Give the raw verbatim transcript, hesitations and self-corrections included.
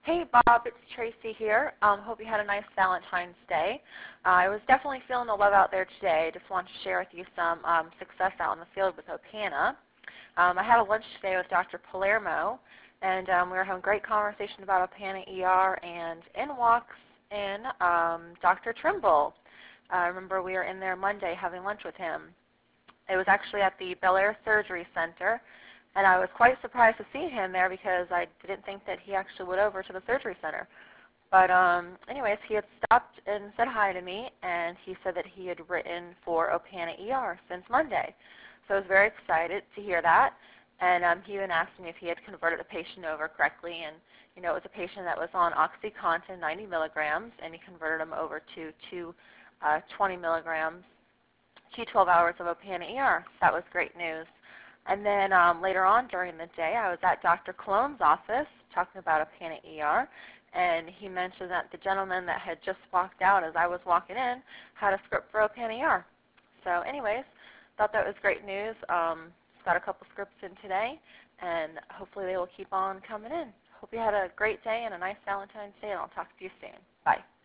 Hey Bob, it's Tracy here. Um, hope you had a nice Valentine's Day. Uh, I was definitely feeling the love out there today. Just wanted to share with you some um, success out in the field with Opana. Um, I had a lunch today with Doctor Palermo, and um, we were having a great conversation about Opana E R, and in walks in um, Doctor Trimble. I remember we were in there Monday having lunch with him. It was actually at the Bel Air Surgery Center, and I was quite surprised to see him there because I didn't think that he actually went over to the surgery center. But um, anyways, he had stopped and said hi to me, and he said that he had written for Opana E R since Monday. So I was very excited to hear that, and um, he even asked me if he had converted a patient over correctly, and you know, it was a patient that was on OxyContin ninety milligrams, and he converted him over to two uh, twenty milligrams, Q twelve hours of Opana E R. So that was great news. And then um, later on during the day, I was at Doctor Cologne's office talking about Opana E R, and he mentioned that the gentleman that had just walked out as I was walking in had a script for Opana E R. So anyways, thought that was great news. Um, got a couple scripts in today, and hopefully they will keep on coming in. Hope you had a great day and a nice Valentine's Day, and I'll talk to you soon. Bye.